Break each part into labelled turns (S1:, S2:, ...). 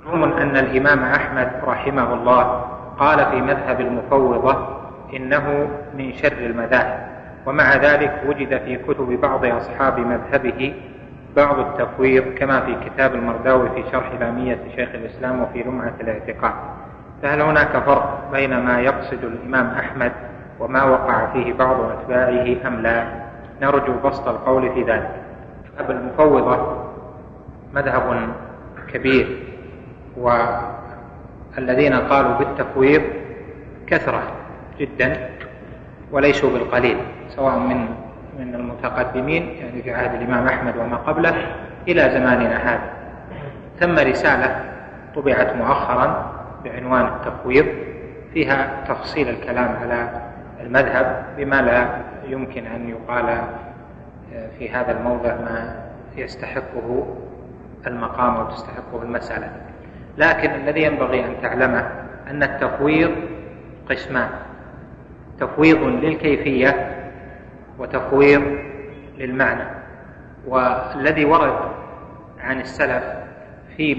S1: معلوم أن الإمام أحمد رحمه الله قال في مذهب المفوضة إنه من شر المذاهب، ومع ذلك وجد في كتب بعض أصحاب مذهبه بعض التفويض كما في كتاب المرداوي في شرح لامية شيخ الإسلام وفي لمعة الاعتقاد. فهل هناك فرق بين ما يقصد الإمام أحمد وما وقع فيه بعض أتباعه أم لا؟ نرجو بسط القول في ذلك. مذهب المفوضة مذهب كبير، والذين قالوا بالتفويض كثرة جدا وليسوا بالقليل، سواء من المتقدمين يعني في عهد الإمام أحمد وما قبله إلى زماننا هذا. ثم رسالة طبعت مؤخرا بعنوان التفويض فيها تفصيل الكلام على المذهب بما لا يمكن أن يقال في هذا الموضع ما يستحقه المقام أو تستحقه المسألة. لكن الذي ينبغي أن تعلمه أن التفويض قسمان: تفويض للكيفية وتفويض للمعنى. والذي ورد عن السلف في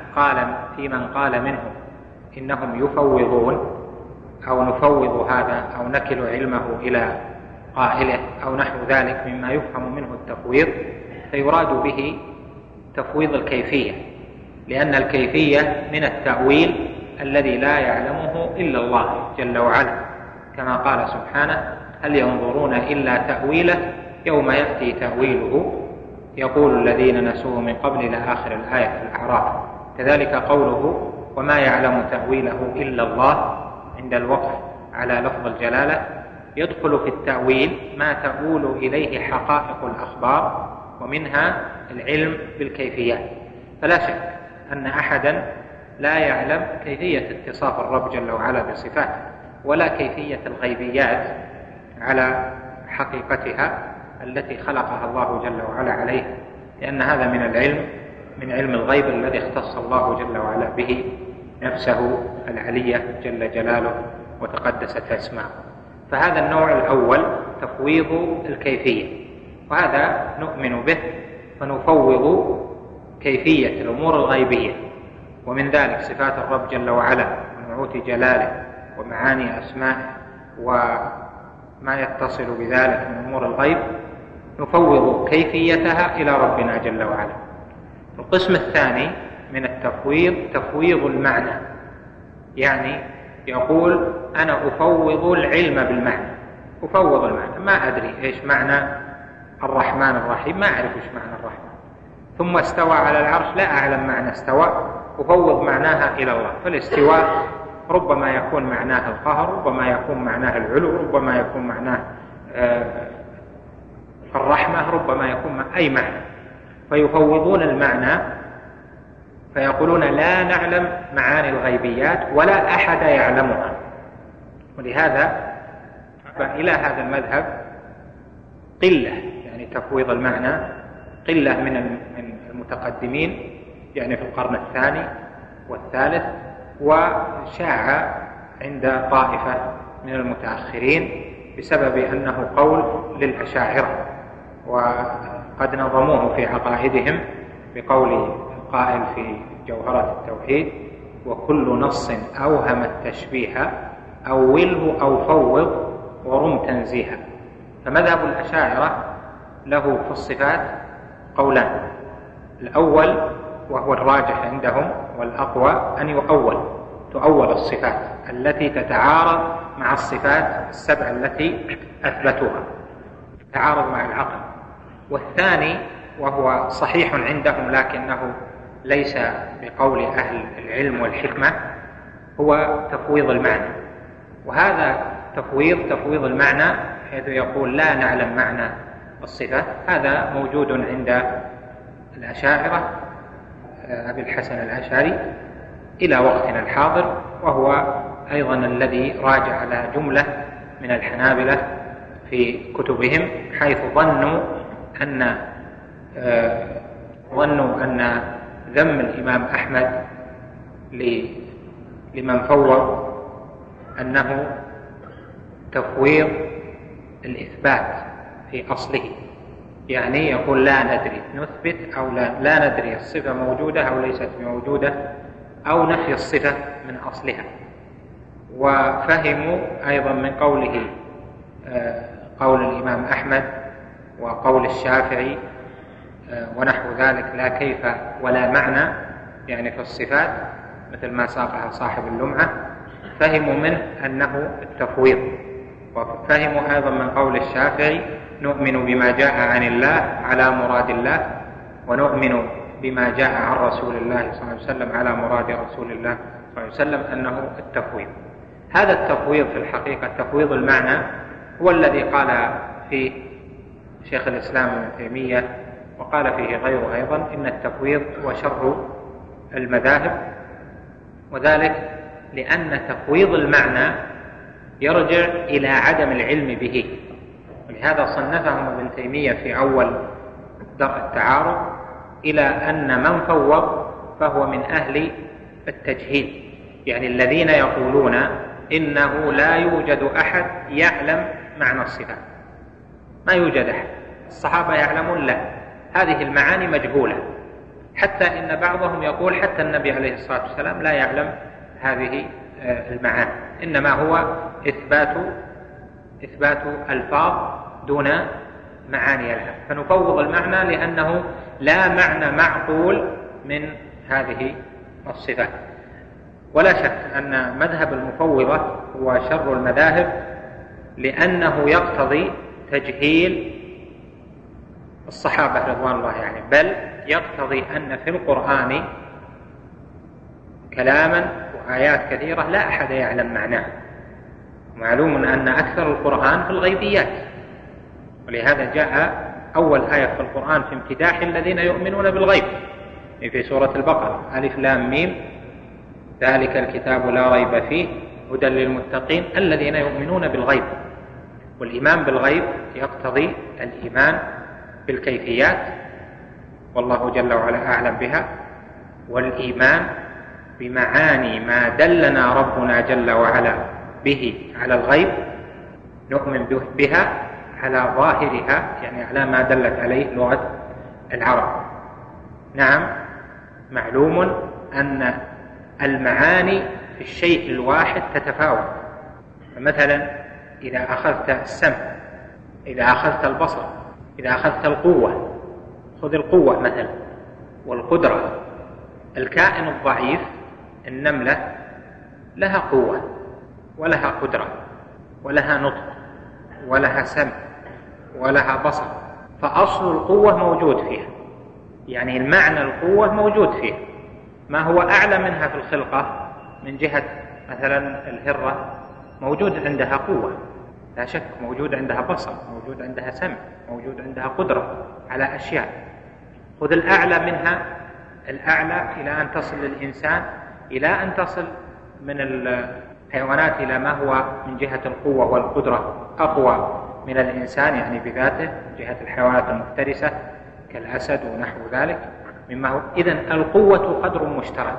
S1: من قال منهم إنهم يفوضون أو نفوض هذا أو نكل علمه إلى قائله أو نحو ذلك مما يفهم منه التفويض، فيراد به تفويض الكيفية، لأن الكيفية من التأويل الذي لا يعلمه إلا الله جل وعلا، كما قال سبحانه: هل ينظرون إلا تأويله يوم يأتي تأويله يقول الذين نسوه من قبل إلى آخر الآية في الأعراف. كذلك قوله: وما يعلم تأويله إلا الله، عند الوقف على لفظ الجلالة يدخل في التأويل ما تؤول إليه حقائق الأخبار، ومنها العلم بالكيفيات. فلا شك أن أحدا لا يعلم كيفية اتصاف الرب جل وعلا بصفاته، ولا كيفية الغيبيات على حقيقتها التي خلقها الله جل وعلا عليها، لأن هذا من علم الغيب الذي اختص الله جل وعلا به نفسه العلية جل جلاله وتقدست أسماؤه. فهذا النوع الأول تفويض الكيفية، وهذا نؤمن به، فنفوض كيفية الأمور الغيبية، ومن ذلك صفات الرب جل وعلا ونعوت جلاله ومعاني أسمائه وما يتصل بذلك من أمور الغيب، نفوض كيفيتها إلى ربنا جل وعلا. القسم الثاني من التفويض تفويض المعنى، يعني يقول: أنا أفوض العلم بالمعنى، أفوض المعنى، ما أدري إيش معنى الرحمن الرحيم، ما أعرف إيش معنى الرحمن، ثم استوى على العرش، لا أعلم معنى استوى، أفوض معناها إلى الله. فالاستواء ربما يكون معناه القهر، ربما يكون معناه العلو، ربما يكون معناه الرحمة، ربما يكون أي معنى. فيفوضون المعنى فيقولون: لا نعلم معاني الغيبيات ولا أحد يعلمها. ولهذا إلى هذا المذهب قلة، يعني تفويض المعنى قلة من المتقدمين، يعني في القرن الثاني والثالث، وشاع عند طائفة من المتأخرين بسبب أنه قول للأشاعرة، وقد نظموه في عقائدهم بقول القائل في جوهرة التوحيد: وكل نص أوهم التشبيه أوله أو فوض ورم تنزيها. فمذهب الأشاعرة له في الصفات قولان: الأول وهو الراجح عندهم والأقوى أن تؤول الصفات التي تتعارض مع الصفات السبع التي أثبتوها، تتعارض مع العقل. والثاني وهو صحيح عندهم لكنه ليس بقول أهل العلم والحكمة، هو تفويض المعنى. وهذا تفويض المعنى حيث يقول: لا نعلم معنى الصفة، هذا موجود عند الأشاعرة أبي الحسن الأشعري إلى وقتنا الحاضر، وهو أيضا الذي راجع على جملة من الحنابلة في كتبهم، حيث ظنوا أن ذم الإمام أحمد لمن فوض أنه تفويض الإثبات في أصله، يعني يقول: لا ندري، نثبت أو لا ندري الصفة موجودة أو ليست موجودة، أو نفي الصفة من أصلها. وفهموا أيضا من قوله قول الإمام أحمد وقول الشافعي ونحو ذلك لا كيف ولا معنى يعني في الصفات مثل ما ساقها صاحب اللمعة، فهموا منه أنه التفويض. وفهموا أيضا من قول الشافعي نؤمن بما جاء عن الله على مراد الله، ونؤمن بما جاء عن رسول الله صلى الله عليه وسلم على مراد رسول الله صلى الله عليه وسلم أنه التفويض. هذا التفويض في الحقيقة تفويض المعنى هو الذي قال فيه شيخ الإسلام ابن تيمية وقال فيه غيره أيضا إن التفويض هو شر المذاهب، وذلك لأن تفويض المعنى يرجع إلى عدم العلم به. ولهذا صنفهم ابن تيمية في أول درء التعارض إلى أن من فوض فهو من أهل التجهيل، يعني الذين يقولون إنه لا يوجد أحد يعلم معنى الصفات، ما يوجد أحد. الصحابة يعلمون لا، هذه المعاني مجهولة، حتى إن بعضهم يقول حتى النبي عليه الصلاة والسلام لا يعلم هذه المعاني، إنما هو إثبات ألفاظ دون معاني لها. فنفوض المعنى لأنه لا معنى معقول من هذه الصفات. ولا شك أن مذهب المفوضة هو شر المذاهب، لأنه يقتضي تجهيل الصحابة رضوان الله عليهم، بل يقتضي أن في القرآن كلاما وآيات كثيرة لا أحد يعلم معناه. معلوم أن أكثر القرآن في الغيبيات، ولهذا جاء أول آية في القرآن في امتداح الذين يؤمنون بالغيب في سورة البقرة ألف لام ميم ذلك الكتاب لا ريب فيه هدى للمتقين الذين يؤمنون بالغيب. والإيمان بالغيب يقتضي الإيمان بالكيفيات والله جل وعلا أعلم بها، والإيمان بمعاني ما دلنا ربنا جل وعلا به على الغيب، نؤمن بها على ظاهرها، يعني على ما دلت عليه لغة العرب. نعم، معلوم أن المعاني في الشيء الواحد تتفاوت. فمثلا إذا أخذت السمع، إذا أخذت البصر، إذا أخذت القوة، خذ القوة مثلا والقدرة. الكائن الضعيف النملة لها قوة ولها قدرة ولها نطق ولها سمع ولها بصر، فأصل القوة موجود فيها، يعني المعنى القوة موجود فيها. ما هو أعلى منها في الخلقة من جهة مثلا الهرة موجود عندها قوة لا شك، موجود عندها بصر، موجود عندها سمع، موجود عندها قدرة على أشياء. خذ الأعلى منها، الأعلى إلى أن تصل للإنسان، إلى أن تصل من الحيوانات إلى ما هو من جهة القوة والقدرة أقوى من الإنسان، يعني بذاته، من جهة الحيوانات المفترسة كالأسد ونحو ذلك مما هو. إذن القوة قدر مشترك،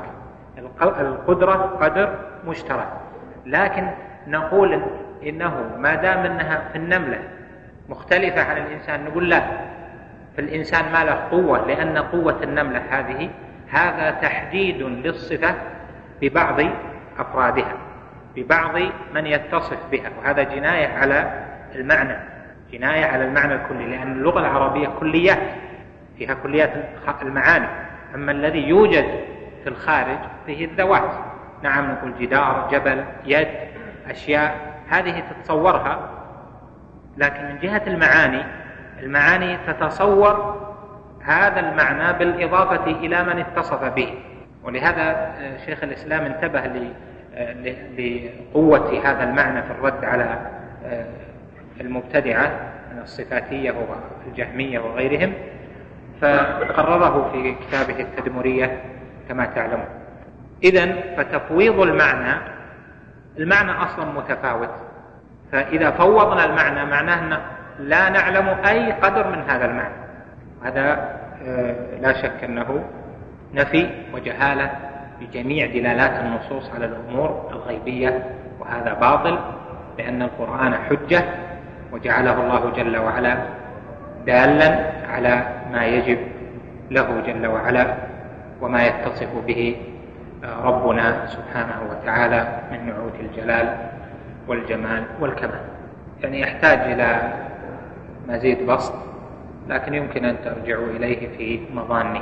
S1: القدرة قدر مشترك، لكن نقول إنه ما دام أنها في النملة مختلفة عن الإنسان نقول لا، في الإنسان ما له قوة، لأن قوة النملة هذا تحديد للصفة ببعض أفرادها، ببعض من يتصف بها، وهذا جناية على المعنى، جناية على المعنى الكلي، لأن اللغة العربية كليات، فيها كليات المعاني. أما الذي يوجد في الخارج فيه الذوات. نعم، نقول جدار، جبل، يد، أشياء هذه تتصورها، لكن من جهة المعاني تتصور هذا المعنى بالإضافة إلى من اتصف به. ولهذا شيخ الإسلام انتبه لقوة هذا المعنى في الرد على المبتدعة من الصفاتية والجهمية وغيرهم، فقرره في كتابه التدمرية كما تعلمون. إذن فتفويض المعنى أصلا متفاوت، فإذا فوضنا المعنى معناه أن لا نعلم أي قدر من هذا المعنى. هذا لا شك أنه نفي وجهالة بجميع دلالات النصوص على الأمور الغيبية، وهذا باطل، لأن القرآن حجة وجعله الله جل وعلا دالا على ما يجب له جل وعلا وما يتصف به ربنا سبحانه وتعالى من نعوت الجلال والجمال والكمال. يعني يحتاج إلى مزيد بسط، لكن يمكن أن ترجعوا إليه في مظانه.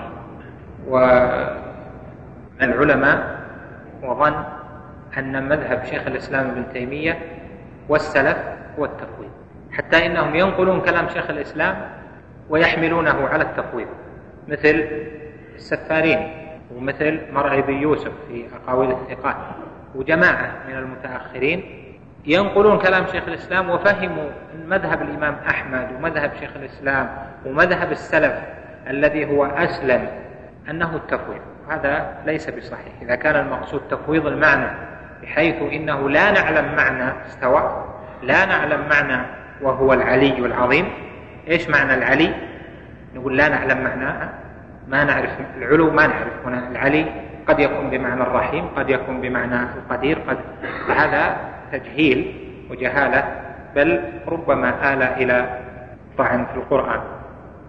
S1: والعلماء وظن أن مذهب شيخ الإسلام ابن تيمية والسلف هو التفويض، حتى إنهم ينقلون كلام شيخ الإسلام ويحملونه على التفويض، مثل السفارين ومثل مرعي بن يوسف في أقاويل الثقات وجماعة من المتأخرين ينقلون كلام شيخ الإسلام وفهموا مذهب الإمام أحمد ومذهب شيخ الإسلام ومذهب السلف الذي هو أسلم أنه التفويض. هذا ليس بصحيح. إذا كان المقصود تفويض المعنى بحيث إنه لا نعلم معنى استوى، لا نعلم معنى وهو العلي العظيم. إيش معنى العلي؟ نقول لا نعلم معناه، ما نعرف العلو، ما نعرف. هنا العلي قد يكون بمعنى الرحيم، قد يكون بمعنى القدير، هذا تجهيل وجهالة، بل ربما آل إلى طعن في القرآن.